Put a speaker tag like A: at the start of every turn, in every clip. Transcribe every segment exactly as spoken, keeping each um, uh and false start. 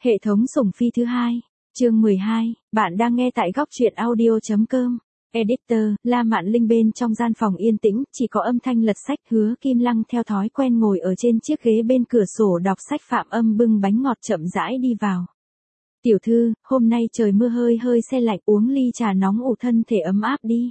A: Hệ thống sủng phi thứ hai, chương mười hai, bạn đang nghe tại góc truyện audio.com. Editor, La Mạn Linh bên trong gian phòng yên tĩnh, chỉ có âm thanh lật sách. Hứa Kim Lăng theo thói quen ngồi ở trên chiếc ghế bên cửa sổ đọc sách. Phạm Âm bưng bánh ngọt chậm rãi đi vào. Tiểu thư, hôm nay trời mưa hơi hơi se lạnh, uống ly trà nóng ủ thân thể ấm áp đi.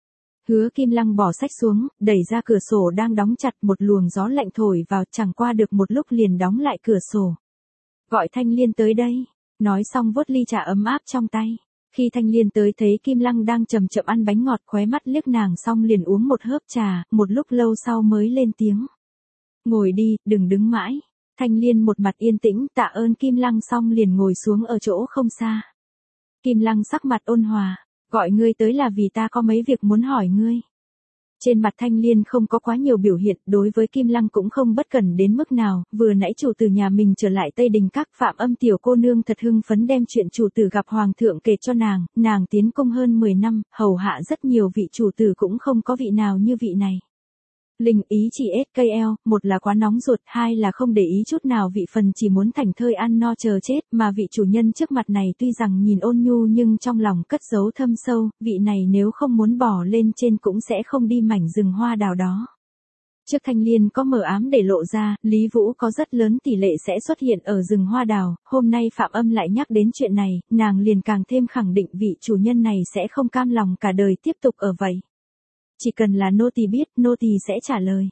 A: Hứa Kim Lăng bỏ sách xuống, đẩy ra cửa sổ đang đóng chặt, một luồng gió lạnh thổi vào, chẳng qua được một lúc liền đóng lại cửa sổ. Gọi Thanh Liên tới đây. Nói xong vuốt ly trà ấm áp trong tay. Khi Thanh Liên tới thấy Kim Lăng đang chậm chậm ăn bánh ngọt, khóe mắt liếc nàng xong liền uống một hớp trà, một lúc lâu sau mới lên tiếng. Ngồi đi, đừng đứng mãi. Thanh Liên một mặt yên tĩnh tạ ơn Kim Lăng xong liền ngồi xuống ở chỗ không xa. Kim Lăng sắc mặt ôn hòa, gọi ngươi tới là vì ta có mấy việc muốn hỏi ngươi. Trên mặt Thanh Liên không có quá nhiều biểu hiện, đối với Kim Lăng cũng không bất cẩn đến mức nào, vừa nãy chủ tử nhà mình trở lại Tây Đình Các, Phạm Âm tiểu cô nương thật hưng phấn đem chuyện chủ tử gặp hoàng thượng kể cho nàng, nàng tiến cung hơn mười năm, hầu hạ rất nhiều vị chủ tử cũng không có vị nào như vị này. Linh ý chỉ ét ca lờ, một là quá nóng ruột, hai là không để ý chút nào vị phần chỉ muốn thảnh thơi ăn no chờ chết, mà vị chủ nhân trước mặt này tuy rằng nhìn ôn nhu nhưng trong lòng cất giấu thâm sâu, vị này nếu không muốn bỏ lên trên cũng sẽ không đi mảnh rừng hoa đào đó. Trước Thanh Liên có mờ ám để lộ ra, Lý Vũ có rất lớn tỷ lệ sẽ xuất hiện ở rừng hoa đào, hôm nay Phạm Âm lại nhắc đến chuyện này, nàng liền càng thêm khẳng định vị chủ nhân này sẽ không cam lòng cả đời tiếp tục ở vậy. Chỉ cần là nô tỳ biết, nô tỳ sẽ trả lời.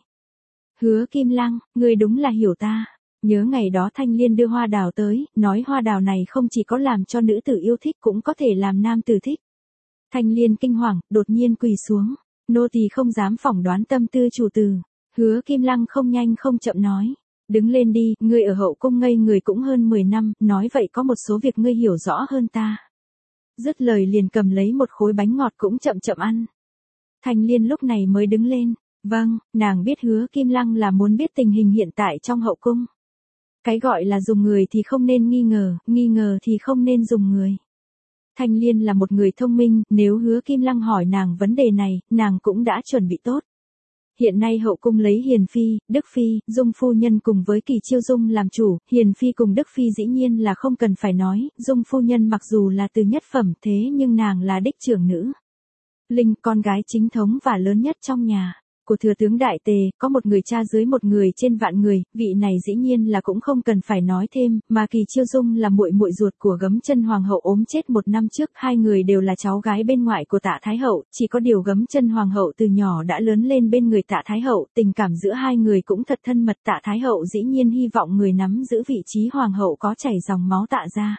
A: Hứa Kim Lăng, ngươi đúng là hiểu ta. Nhớ ngày đó Thanh Liên đưa hoa đào tới, nói hoa đào này không chỉ có làm cho nữ tử yêu thích cũng có thể làm nam tử thích. Thanh Liên kinh hoàng, đột nhiên quỳ xuống. Nô tỳ không dám phỏng đoán tâm tư chủ tử. Hứa Kim Lăng không nhanh không chậm nói. Đứng lên đi, ngươi ở hậu cung ngây người cũng hơn mười năm, nói vậy có một số việc ngươi hiểu rõ hơn ta. Dứt lời liền cầm lấy một khối bánh ngọt cũng chậm chậm ăn. Thanh Liên lúc này mới đứng lên. Vâng, nàng biết Hứa Kim Lăng là muốn biết tình hình hiện tại trong hậu cung. Cái gọi là dùng người thì không nên nghi ngờ, nghi ngờ thì không nên dùng người. Thanh Liên là một người thông minh, nếu Hứa Kim Lăng hỏi nàng vấn đề này, nàng cũng đã chuẩn bị tốt. Hiện nay hậu cung lấy Hiền Phi, Đức Phi, Dung Phu Nhân cùng với Kỳ Chiêu Dung làm chủ, Hiền Phi cùng Đức Phi dĩ nhiên là không cần phải nói, Dung Phu Nhân mặc dù là từ nhất phẩm thế nhưng nàng là đích trưởng nữ. Linh, con gái chính thống và lớn nhất trong nhà của thừa tướng Đại Tề, có một người cha dưới một người trên vạn người, vị này dĩ nhiên là cũng không cần phải nói thêm, mà Kỳ Chiêu Dung là muội muội ruột của Gấm Chân Hoàng hậu ốm chết một năm trước, hai người đều là cháu gái bên ngoại của Tạ Thái hậu, chỉ có điều Gấm Chân Hoàng hậu từ nhỏ đã lớn lên bên người Tạ Thái hậu, tình cảm giữa hai người cũng thật thân mật, Tạ Thái hậu dĩ nhiên hy vọng người nắm giữ vị trí hoàng hậu có chảy dòng máu Tạ ra.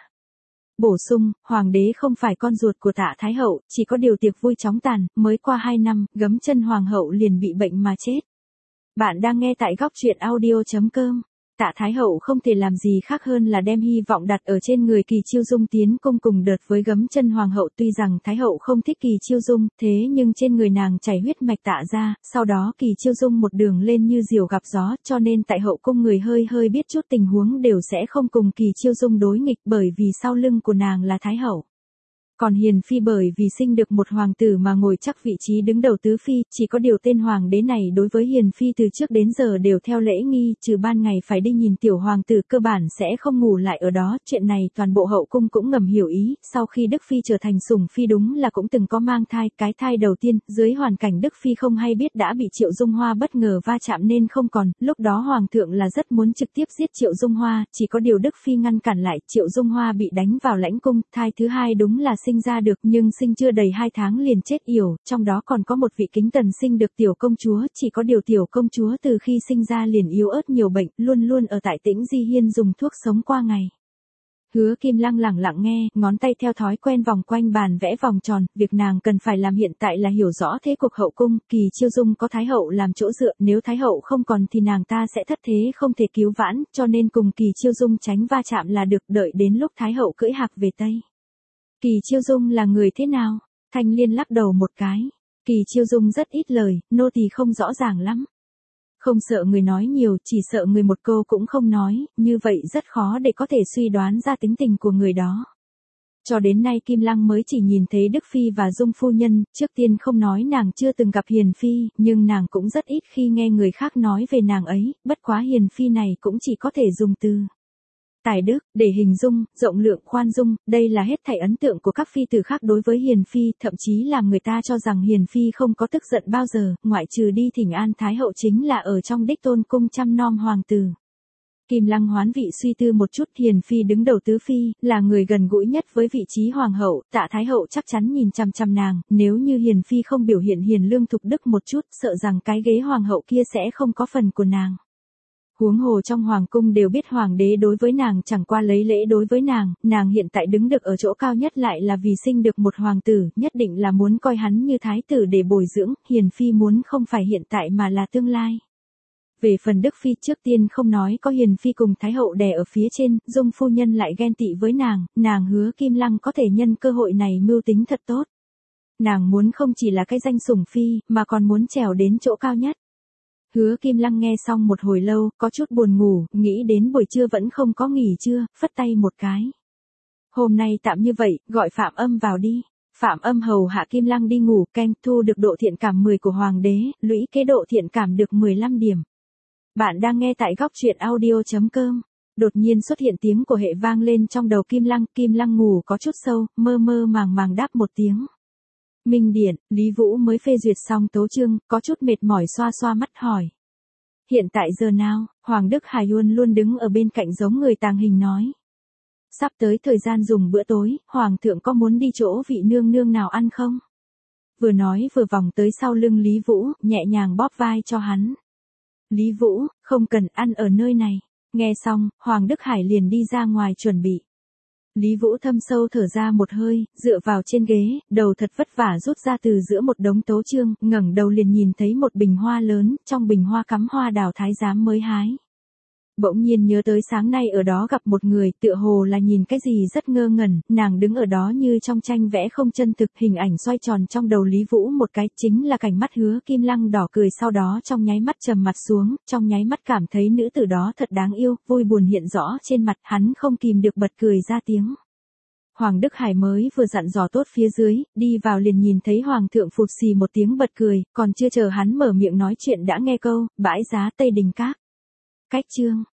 A: Bổ sung, hoàng đế không phải con ruột của Tạ Thái hậu, chỉ có điều tiệc vui chóng tàn, mới qua hai năm, Gấm Chân Hoàng hậu liền bị bệnh mà chết. Bạn đang nghe tại góc truyện audio.com. Tạ Thái hậu không thể làm gì khác hơn là đem hy vọng đặt ở trên người Kỳ Chiêu Dung tiến cung cùng đợt với Gấm Chân Hoàng hậu, tuy rằng Thái hậu không thích Kỳ Chiêu Dung, thế nhưng trên người nàng chảy huyết mạch Tạ ra, sau đó Kỳ Chiêu Dung một đường lên như diều gặp gió, cho nên tại hậu cung người hơi hơi biết chút tình huống đều sẽ không cùng Kỳ Chiêu Dung đối nghịch, bởi vì sau lưng của nàng là Thái hậu. Còn Hiền Phi bởi vì sinh được một hoàng tử mà ngồi chắc vị trí đứng đầu tứ phi, chỉ có điều tên hoàng đế này đối với Hiền Phi từ trước đến giờ đều theo lễ nghi, trừ ban ngày phải đi nhìn tiểu hoàng tử cơ bản sẽ không ngủ lại ở đó, chuyện này toàn bộ hậu cung cũng ngầm hiểu ý, sau khi Đức Phi trở thành sủng phi đúng là cũng từng có mang thai, cái thai đầu tiên, dưới hoàn cảnh Đức Phi không hay biết đã bị Triệu Dung Hoa bất ngờ va chạm nên không còn, lúc đó hoàng thượng là rất muốn trực tiếp giết Triệu Dung Hoa, chỉ có điều Đức Phi ngăn cản lại, Triệu Dung Hoa bị đánh vào lãnh cung, thai thứ hai đúng là sinh ra được nhưng sinh chưa đầy hai tháng liền chết yểu, trong đó còn có một vị Kính Tần sinh được tiểu công chúa, chỉ có điều tiểu công chúa từ khi sinh ra liền yếu ớt nhiều bệnh, luôn luôn ở tại Tĩnh Di Hiên dùng thuốc sống qua ngày. Hứa Kim Lăng lẳng lặng nghe, ngón tay theo thói quen vòng quanh bàn vẽ vòng tròn, việc nàng cần phải làm hiện tại là hiểu rõ thế cuộc hậu cung, Kỳ Chiêu Dung có Thái hậu làm chỗ dựa, nếu Thái hậu không còn thì nàng ta sẽ thất thế không thể cứu vãn, cho nên cùng Kỳ Chiêu Dung tránh va chạm là được, đợi đến lúc Thái hậu cưỡi hạc về Tây. Kỳ Chiêu Dung là người thế nào? Thanh Liên lắc đầu một cái. Kỳ Chiêu Dung rất ít lời, nô tỳ không rõ ràng lắm. Không sợ người nói nhiều, chỉ sợ người một câu cũng không nói, như vậy rất khó để có thể suy đoán ra tính tình của người đó. Cho đến nay Kim Lăng mới chỉ nhìn thấy Đức Phi và Dung Phu Nhân, trước tiên không nói nàng chưa từng gặp Hiền Phi, nhưng nàng cũng rất ít khi nghe người khác nói về nàng ấy, bất quá Hiền Phi này cũng chỉ có thể dùng từ Tài đức, để hình dung, rộng lượng khoan dung, đây là hết thảy ấn tượng của các phi tử khác đối với Hiền Phi, thậm chí làm người ta cho rằng Hiền Phi không có tức giận bao giờ, ngoại trừ đi thỉnh an Thái hậu chính là ở trong Đích Tôn cung chăm nom hoàng tử. Kim Lăng hoán vị suy tư một chút, Hiền Phi đứng đầu tứ phi, là người gần gũi nhất với vị trí hoàng hậu, Tạ Thái hậu chắc chắn nhìn chằm chằm nàng, nếu như Hiền Phi không biểu hiện hiền lương thục đức một chút, sợ rằng cái ghế hoàng hậu kia sẽ không có phần của nàng. Huống hồ trong hoàng cung đều biết hoàng đế đối với nàng chẳng qua lấy lễ đối với nàng, nàng hiện tại đứng được ở chỗ cao nhất lại là vì sinh được một hoàng tử, nhất định là muốn coi hắn như thái tử để bồi dưỡng, Hiền Phi muốn không phải hiện tại mà là tương lai. Về phần Đức Phi trước tiên không nói có Hiền Phi cùng Thái hậu đè ở phía trên, Dung phu nhân lại ghen tị với nàng, nàng hứa Kim Lăng có thể nhân cơ hội này mưu tính thật tốt. Nàng muốn không chỉ là cái danh sủng phi, mà còn muốn trèo đến chỗ cao nhất. Hứa Kim Lăng nghe xong một hồi lâu, có chút buồn ngủ, nghĩ đến buổi trưa vẫn không có nghỉ trưa, phất tay một cái. Hôm nay tạm như vậy, gọi Phạm Âm vào đi. Phạm Âm hầu hạ Kim Lăng đi ngủ, canh thu được độ thiện cảm mười của hoàng đế, lũy kế độ thiện cảm được mười lăm điểm. Bạn đang nghe tại góc truyện audio chấm com. Đột nhiên xuất hiện tiếng của hệ vang lên trong đầu Kim Lăng, Kim Lăng ngủ có chút sâu, mơ mơ màng màng đáp một tiếng. Minh Điện, Lý Vũ mới phê duyệt xong tấu chương, có chút mệt mỏi xoa xoa mắt hỏi. Hiện tại giờ nào, Hoàng Đức Hải luôn luôn đứng ở bên cạnh giống người tàng hình nói. Sắp tới thời gian dùng bữa tối, Hoàng thượng có muốn đi chỗ vị nương nương nào ăn không? Vừa nói vừa vòng tới sau lưng Lý Vũ, nhẹ nhàng bóp vai cho hắn. Lý Vũ, không cần ăn ở nơi này. Nghe xong, Hoàng Đức Hải liền đi ra ngoài chuẩn bị. Lý Vũ thâm sâu thở ra một hơi, dựa vào trên ghế, đầu thật vất vả rút ra từ giữa một đống tấu chương, ngẩng đầu liền nhìn thấy một bình hoa lớn, trong bình hoa cắm hoa đào thái giám mới hái. Bỗng nhiên nhớ tới sáng nay ở đó gặp một người, tựa hồ là nhìn cái gì rất ngơ ngẩn, nàng đứng ở đó như trong tranh vẽ không chân thực, hình ảnh xoay tròn trong đầu Lý Vũ một cái, chính là cảnh mắt Hứa Kim Lăng đỏ cười, sau đó trong nháy mắt trầm mặt xuống, trong nháy mắt cảm thấy nữ tử đó thật đáng yêu, vui buồn hiện rõ trên mặt, hắn không kìm được bật cười ra tiếng. Hoàng Đức Hải mới vừa dặn dò tốt phía dưới, đi vào liền nhìn thấy Hoàng thượng phụt xì một tiếng bật cười, còn chưa chờ hắn mở miệng nói chuyện đã nghe câu, bãi giá Tây Đình Các. Cách chương